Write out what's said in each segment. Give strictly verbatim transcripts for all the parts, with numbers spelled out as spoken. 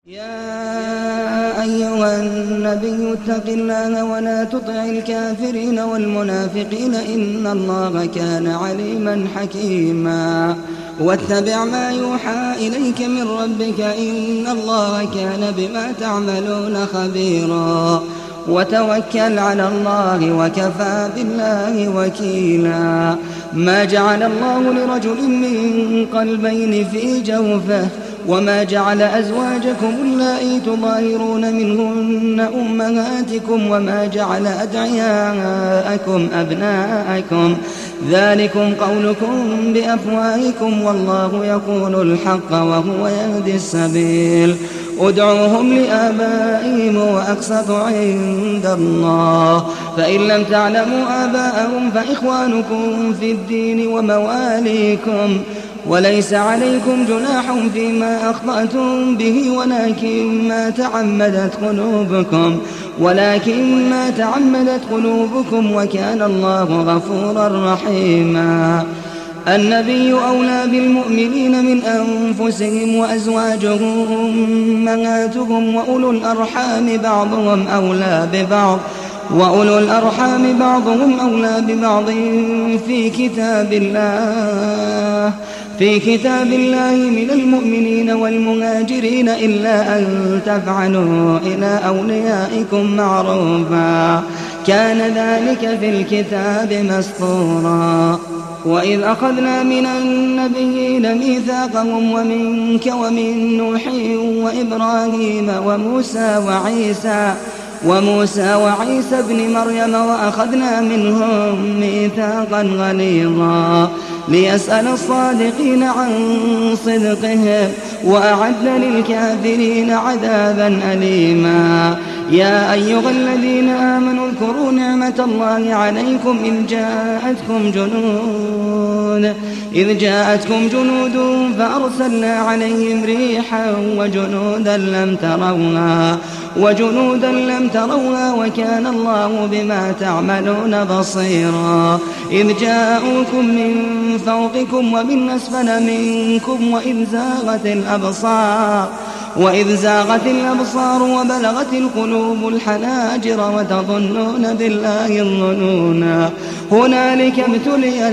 يا أيها النبي اتق الله ولا تطع الكافرين والمنافقين إن الله كان عليما حكيما واتبع ما يوحى إليك من ربك إن الله كان بما تعملون خبيرا وتوكل على الله وكفى بالله وكيلا. ما جعل الله لرجل من قلبين في جوفه وما جعل أزواجكم اللائي تظاهرون منهن أمهاتكم وما جعل أدعياءكم أبناءكم ذلكم قولكم بأفواهكم والله يقول الحق وهو يهدي السبيل. ادعوهم لآبائهم وأقسط عند الله فإن لم تعلموا آباءهم فإخوانكم في الدين ومواليكم وليس عليكم جناح فيما أخطأتم به ولكن ما تعمدت قلوبكم ولكن ما تعمدت قلوبكم وكان الله غفورا رحيما. النبي أولى بالمؤمنين من أنفسهم وأزواجهم أمهاتهم وأولو الأرحام بعضهم أولى ببعض وأولو الأرحام بعضهم أولى ببعض في كتاب الله في كتاب الله من المؤمنين والمهاجرين إلا أن تفعلوا إلى أوليائكم معروفا كان ذلك في الكتاب مسطورا. وإذ أخذنا من النبيين ميثاقهم ومنك ومن نوح وإبراهيم وموسى وعيسى وموسى وعيسى ابن مريم وأخذنا منهم ميثاقا غليظا ليسأل الصادقين عن صدقهم وأعد للكافرين عذابا أليما. يا أيها الذين آمنوا اذكروا نعمة الله عليكم إذ جاءتكم جنود إذ جاءتكم جنود فأرسلنا عليهم ريحا وجنودا لم تروها وجنودا لم تروها وكان الله بما تعملون بصيرا. إذ جاءوكم من فوقكم ومن أسفل منكم وإذ زاغت الأبصار وإذ زاغت الأبصار وبلغت القلوب الحناجر وتظنون بالله الظنونا هنالك ابتلي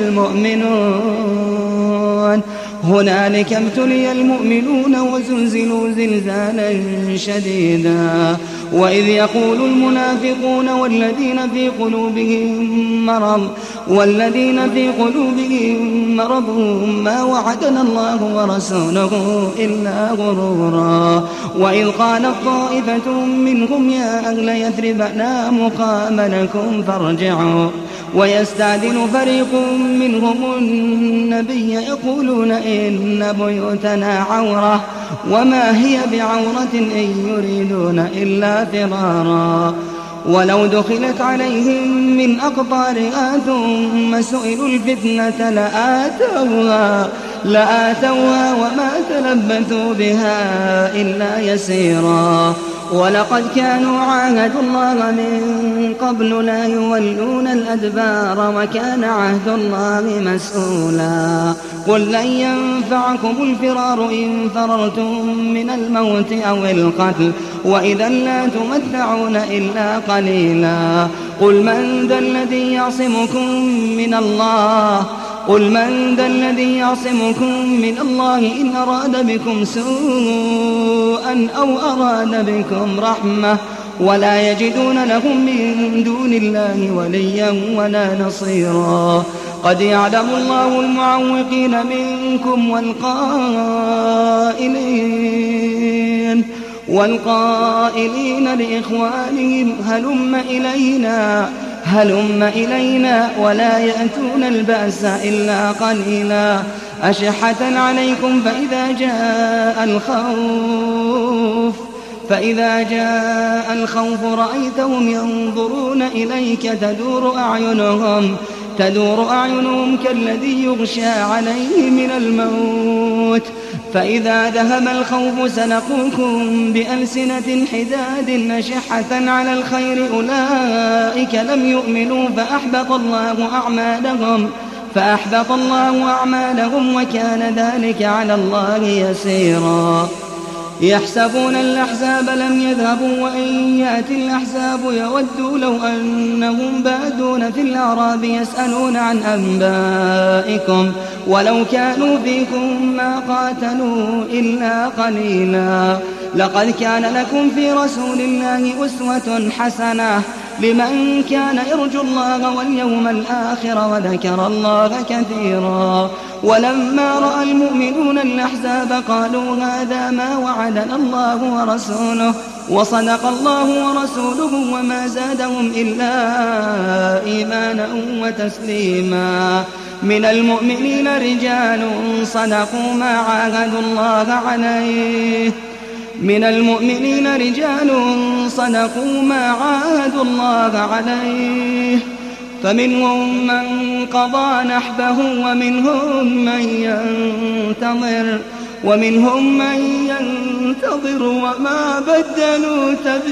المؤمنون هنالك ابتلي المؤمنون وزلزلوا زلزالا شديدا. وإذ يقول المنافقون والذين في قلوبهم مرض والذين في قلوبهم مرض ما وعدنا الله ورسوله إلا غرورا. وإذ قالت طائفة منهم يا أهل يثرب لا مقام لكم فارجعوا ويستأذن فريق منهم النبي يقولون إن بيوتنا عورة وما هي بعورة إن يريدون إلا فرارا. ولو دخلت عليهم من أقطارها ثم سئلوا الفتنة لآتوها لآتوها وما تلبثوا بها إلا يسيرا. ولقد كانوا عاهدوا الله من قبل لا يولون الأدبار وكان عهد الله مسؤولا. قل لن ينفعكم الفرار إن فررتم من الموت أو القتل وإذا لا تمتعون إلا قليلا. قل من ذا الذي يعصمكم من الله قل من ذا الذي يعصمكم من الله إن أراد بكم سوءا أو أراد بكم رحمة ولا يجدون لهم من دون الله وليا ولا نصيرا. قد يعلم الله المعوقين منكم والقائلين والقائلين لإخوانهم هلم إلينا هلم إلينا ولا يأتون البأس إلا قليلا. أشحة عليكم فإذا جاء الخوف فإذا جاء الخوف رأيتهم ينظرون إليك تدور أعينهم تدور أعينهم كالذي يغشى عليه من الموت فإذا ذهب الخوف سلقوكم بألسنة حداد أشحة على الخير أولئك لم يؤمنوا فأحبط الله أعمالهم فأحبط الله أعمالهم وكان ذلك على الله يسيرا. يحسبون الأحزاب لم يذهبوا وإن يأتي الأحزاب يودوا لو أنهم بادون في الأعراب يسألون عن أنبائكم ولو كانوا فيكم ما قاتلوا إلا قليلا. لقد كان لكم في رسول الله أسوة حسنة لمن كان يرجو الله واليوم الآخر وذكر الله كثيرا. ولما رأى المؤمنون الأحزاب قالوا هذا ما وعدنا الله ورسوله وصدق الله ورسوله وما زادهم إلا إيمانا وتسليما. من المؤمنين رجال صدقوا ما عاهدوا الله عليه من المؤمنين رجال صدقوا ما عاهدوا الله عليه فمنهم من قضى نحبه ومنهم من ينتظر ومنهم من ينتظر وما بدلوا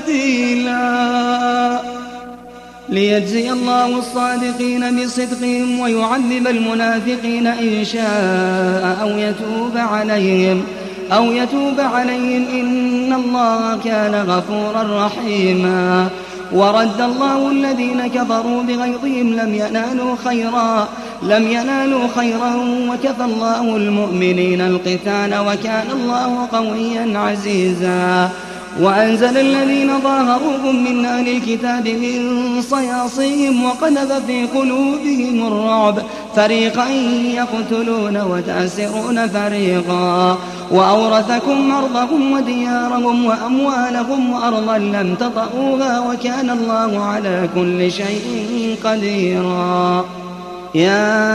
تبديلا. ليجزي الله الصادقين بصدقهم ويعذب المنافقين إن شاء أو يتوب عليهم أو يتوب عليهم إن الله كان غفورا رحيما. ورد الله الذين كفروا بغيظهم لم ينالوا خيرا لم ينالوا خيرا وكفى الله المؤمنين القتال وكان الله قويا عزيزا. وأنزل الذين ظاهروهم من أهل الكتاب من صياصيهم وقذف في قلوبهم الرعب فريقا يقتلون وتأسرون فريقا. وأورثكم أرضهم وديارهم وأموالهم وأرضا لم تطئوها وكان الله على كل شيء قديرا. يا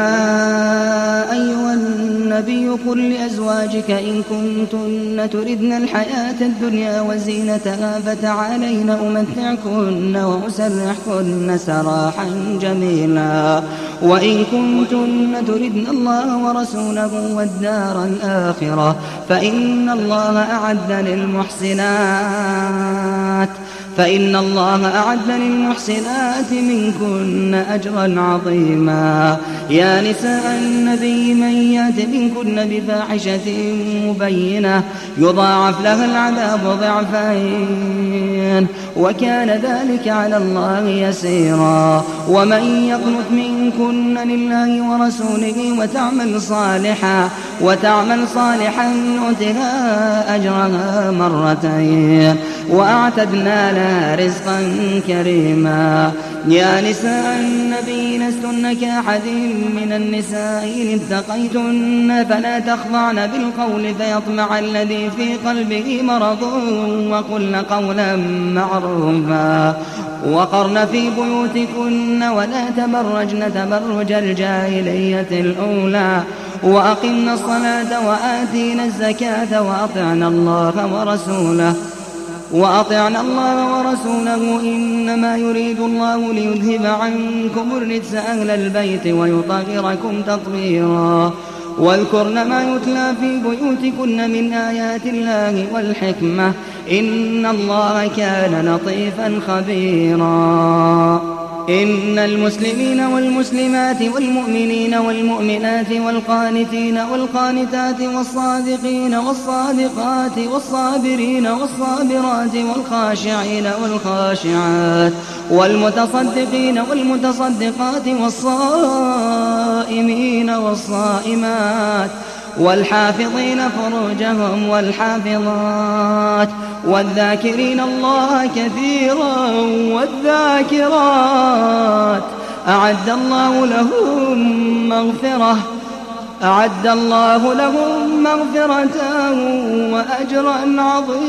أيها النبي قل لأزواجك إن كنتن تردن الحياة الدنيا وزينتها فتعالين أمتعكن وأسرحكن سراحا جميلا. وإن كنتن تردن الله ورسوله والدار الآخرة فإن الله أعد للمحسنات فإن الله أعد للمحسنات منكن أجرا عظيما. يا نساء النبي من يأت منكن بفاحشة مبينة يضاعف لها العذاب ضعفين وكان ذلك على الله يسيرا. ومن يقنت منكن لله ورسوله وتعمل صالحا وتعمل صالحا نؤتها أجرها مرتين وأعتدنا لها رزقا كريما. يا نساء النبي لستن كأحد من النساء إن اتقيتن فلا تخضعن بالقول فيطمع الذي في قلبه مرض وقلن قولا معروفا. وقرن في بيوتكن ولا تبرجن تبرج الجاهلية الأولى وأقمنا الصلاة وآتينا الزكاة وأطعنا الله ورسوله وأطعنا الله ورسوله إنما يريد الله ليذهب عنكم الرجس أهل البيت ويطهركم تطهيرا. واذكرن ما يتلى في بيوتكن من آيات الله والحكمة إن الله كان لطيفا خبيرا. إن المسلمين والمسلمات والمؤمنين والمؤمنات والقانتين والقانتات والصادقين والصادقات والصابرين والصابرات والخاشعين والخاشعات والمتصدقين والمتصدقات والصائمين والصائمات والحافظين فروجهم والحافظات والذاكرين الله كثيرا والذاكرات أعد الله لهم مغفرة أعد الله لهم مغفرة وأجرا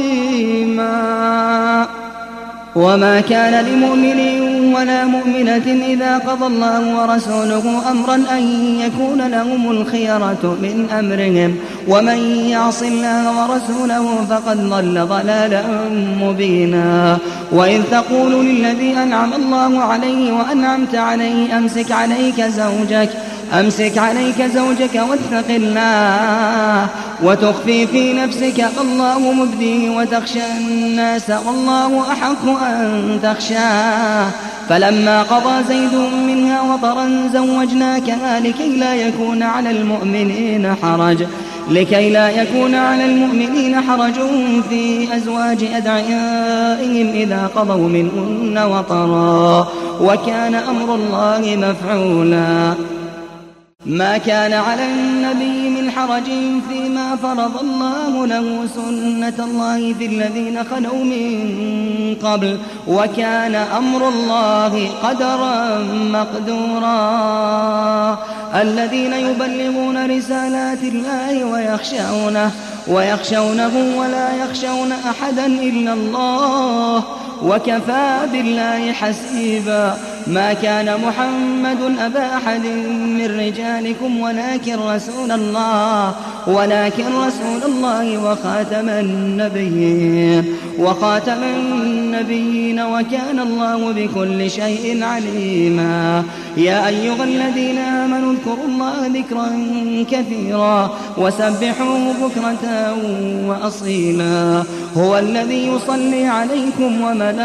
عظيما. وما كان لمؤمن ولا مؤمنة إذا قضى الله ورسوله أمرا أن يكون لهم الخيرة من أمرهم ومن يعص الله ورسوله فقد ضل ضلالا مبينا. وإذ تقول للذي أنعم الله عليه وأنعمت عليه أمسك عليك زوجك أمسك عليك زوجك واتق الله وتخفي في نفسك الله مبديه وتخشى الناس والله أحق أن تخشاه. فلما قضى زيد منها وطرا زوجناكها لكي لا يكون على المؤمنين حرج لكي لا يكون على المؤمنين حرج في أزواج أدعيائهم إذا قضوا منهن وطرا وكان أمر الله مفعولا. ما كان على النبي من حرج فيما فرض الله له سنة الله في الذين خلوا من قبل وكان أمر الله قدرا مقدورا. الذين يبلغون رسالات الله ويخشونه ويخشونه ولا يخشون أحدا إلا الله وكفى بالله حسيبا. ما كان محمد أبا أحد من رجالكم ولكن رسول الله ولكن رسول الله وخاتم النبيين وخاتم النبيين وكان الله بكل شيء عليما. يا أيها الذين آمنوا اذكروا الله ذكرا كثيرا وسبحوه بكرة وأصيلا. هو الذي يصلي عليكم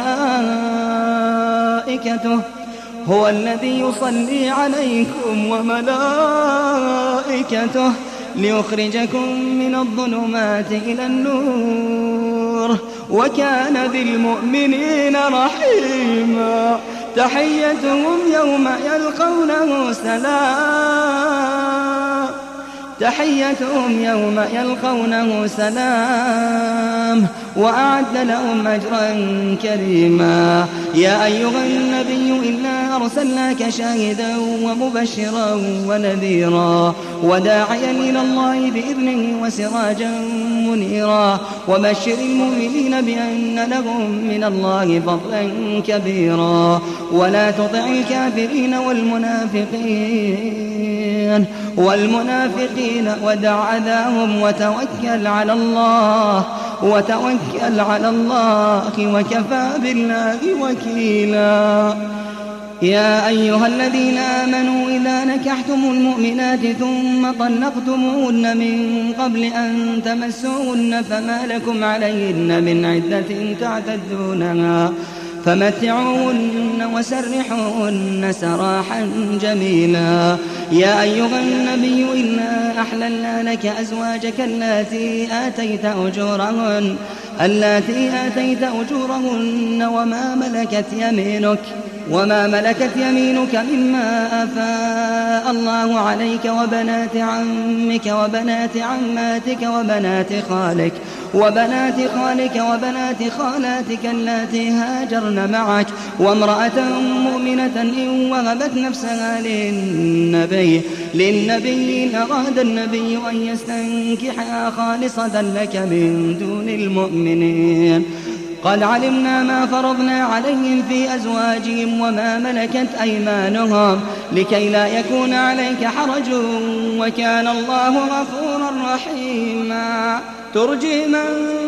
وملائكته هو الذي يصلي عليكم وملائكته ليخرجكم من الظلمات إلى النور وكان بالمؤمنين رحيما. تحيتهم يوم يلقونه سلام تحيتهم يوم يلقونه سلام وأعد لهم أجرا كريما. يا أيها النبي إنا أرسلناك شاهدا ومبشرا ونذيرا وداعيا إلى الله بإذنه وسراجا منيرا وبشر المؤمنين بأن لهم من الله فضلا كبيرا. ولا تطع الكافرين والمنافقين والمنافقين ودع أذاهم وتوكل على الله وتوكل على الله وكفى بالله وكيلا. يا أيها الذين آمنوا إذا نكحتم المؤمنات ثم طلقتموهن من قبل أن تمسوهن فما لكم عليهن من عدة تعتدونها فمتعوهن وسرحوهن سراحا جميلا. يا أيها النبي إنا أحللنا لك أزواجك اللاتي آتيت أجورهن اللاتي آتيت أجورهن وما ملكت يمينك وما ملكت يمينك مما أفاء الله عليك وبنات عمك وبنات عماتك وبنات خالك وبنات خالك وبنات خالاتك اللاتي هاجرن معك وامرأة مؤمنة إن وهبت نفسها للنبي للنبي إن أراد النبي أن يستنكحها خالصة لك من دون المؤمنين. قد علمنا ما فرضنا عليهم في أزواجهم وما ملكت أيمانهم لكي لا يكون عليك حرج وكان الله غفورا رحيما. ترجي من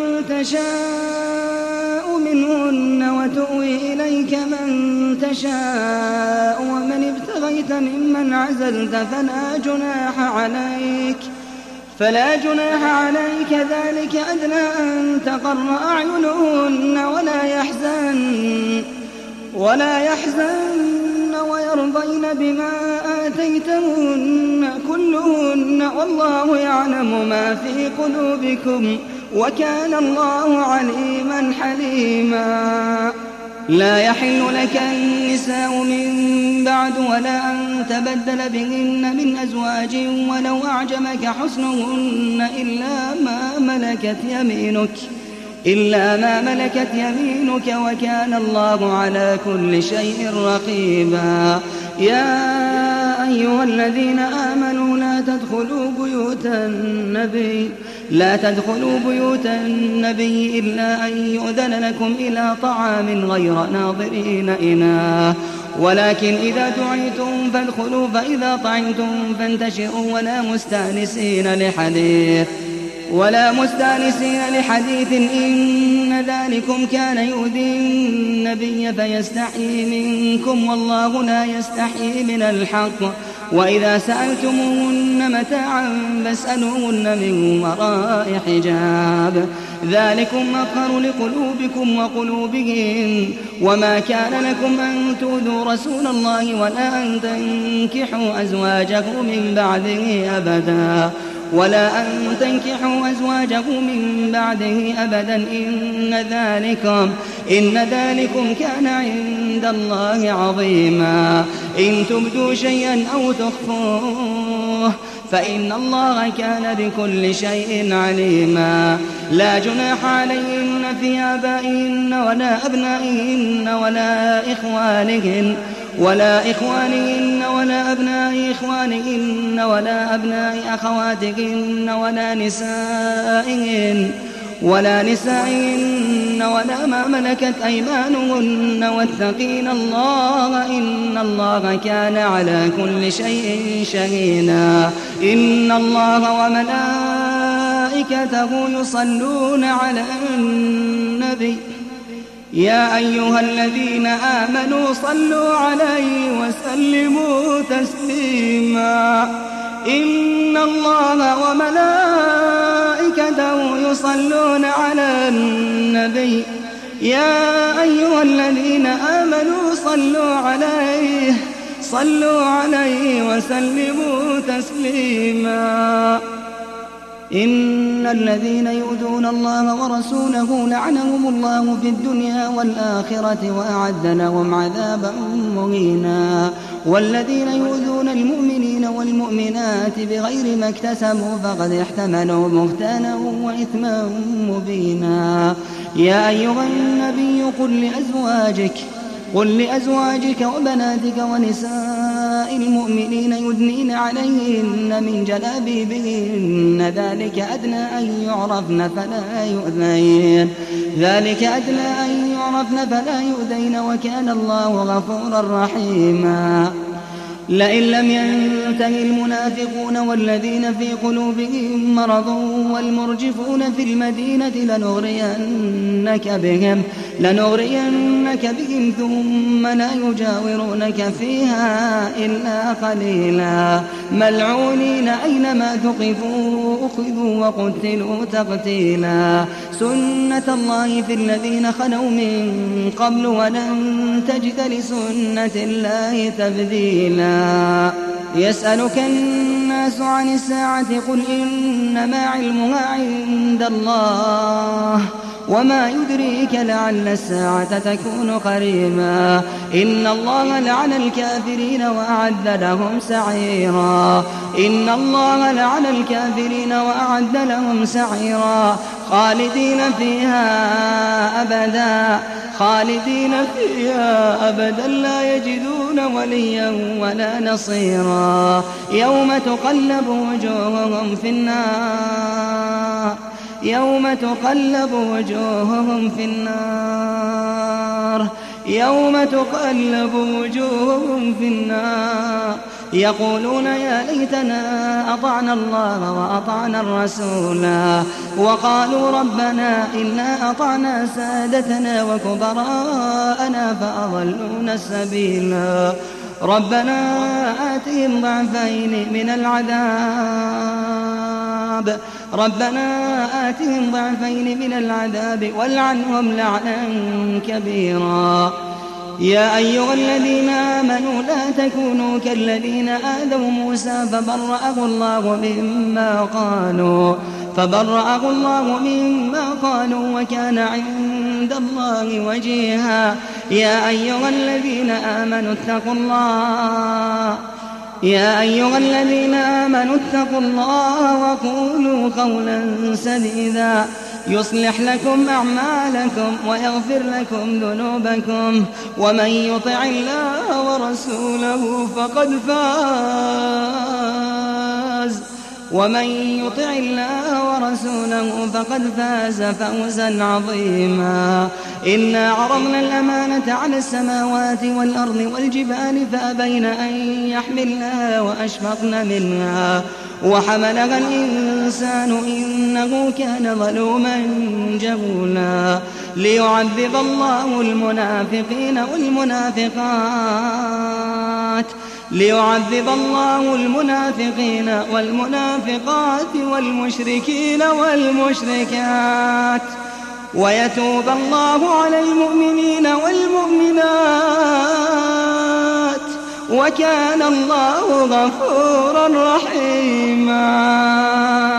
تشاء منهن وتؤوي إليك من تشاء ومن ابتغيت ممن عزلت فلا جناح عليك فلا جناح عليك ذلك أدنى أن تقر أعينهن ولا يحزن ولا يحزن ويرضين بما آتيتهن كلهن والله يعلم ما في قلوبكم وكان الله عليما حليما. لا يحل لك النساء من بعد ولا أن تبدل بهن من أزواج ولو أعجبك حسنهن إلا ما ملكت يمينك إلا ما ملكت يمينك وكان الله على كل شيء رقيبا. يا أيها الذين آمنوا لا تدخلوا بيوت النبي لا تدخلوا بيوت النبي إلا أن يؤذن لكم إلى طعام غير ناظرين إناه ولكن إذا دعيتم فادخلوا فإذا طعمتم فانتشروا ولا مستأنسين لحديث ولا مستأنسين لحديث إن ذلكم كان يؤذي النبي فيستحيي منكم والله لا يستحيي من الحق وإذا سألتموهن متاعا فاسألوهن من وراء حجاب ذلكم أطهر لقلوبكم وقلوبهم وما كان لكم أن تؤذوا رسول الله ولا أن تنكحوا أزواجه من بعده أبدا ولا أن تنكحوا أزواجه من بعده أبدا إن ذلكم, إن ذلكم كان عند الله عظيما إن تبدوا شيئا أو تخفوه فإن الله كان بكل شيء عليما لا جناح عليهن في آبائهن ولا أبنائهن ولا إخوانهن ولا إخوانهن ولا أبناء إخوانهن ولا أبناء أخواتهن ولا نسائهن ولا نسائهن ولا ما ملكت أيمانهن واتقين الله إن الله كان على كل شيء شهيدا إن الله وملائكته يصلون على النبي يا أيها الذين آمنوا صلوا عليه وسلموا تسليما إن الله وملائكته يصلون على النبي يا أيها الذين آمنوا صلوا عليه صلوا عليه وسلموا تسليما إن الذين يؤذون الله ورسوله لعنهم الله في الدنيا والآخرة وأعد لهم عذابا مهينا والذين يؤذون المؤمنين والمؤمنات بغير ما اكتسبوا فقد احتملوا بهتانا وإثما مبينا يا أيها النبي قل لأزواجك قل لأزواجك وبناتك ونساء المؤمنين يدنين عليهن من جلابيبهن ذلك أدنى أن يعرفن فلا يؤذين ذلك أدنى أن يعرفن فلا يؤذين وكان الله غفورا رحيما لئن لم ينته المنافقون والذين في قلوبهم مرض والمرجفون في المدينة لنغرينك بهم لنغرينك بهم ثم لا يجاورونك فيها إلا قليلا ملعونين أينما ثقفوا أخذوا وقتلوا تقتيلا سنة الله في الذين خلوا من قبل ولن تجد لسنة الله تبديلا يسألك الناس عن الساعة قل إنما علمها عند الله وما يدريك لعل الساعة تكون قريبا إن الله لعن الكافرين وأعد لهم سعيرا إن الله لعن الكافرين وأعد لهم سعيرا خالدين فيها أبدا خالدين فيها أبدا لا يجدون وليا ولا نصيرا يوم تقلب وجوههم في النار يوم تقلب وجوههم في النار يوم تقلب وجوههم في النار يقولون يا ليتنا أطعنا الله وأطعنا الرسولا وقالوا ربنا إنا أطعنا سادتنا وكبراءنا فأضلونا السبيلا ربنا آتهم ضعفين من العذاب ربنا آتهم ضعفين من العذاب والعنهم لعنا كبيرا يا أيها الذين آمنوا لا تكونوا كالذين آذوا موسى فبرأه الله مما قالوا فبرأه الله مما قالوا وكان عند الله وجيها يا أيها الذين آمنوا اتقوا الله يا أيها الذين آمنوا اتقوا الله وقولوا قولا سديدا يصلح لكم أعمالكم ويغفر لكم ذنوبكم ومن يطع الله ورسوله فقد فاز ومن يطع الله ورسوله فقد فاز فوزا عظيما إنا عرضنا الأمانة على السماوات والأرض والجبال فأبين أن يحملنها وأشفقن منها وحملها الإنسان إنه كان ظلوما جهولا ليعذب الله المنافقين والمنافقات ليعذب الله المنافقين والمنافقات والمشركين والمشركات ويتوب الله على المؤمنين والمؤمنات وكان الله غفورا رحيما.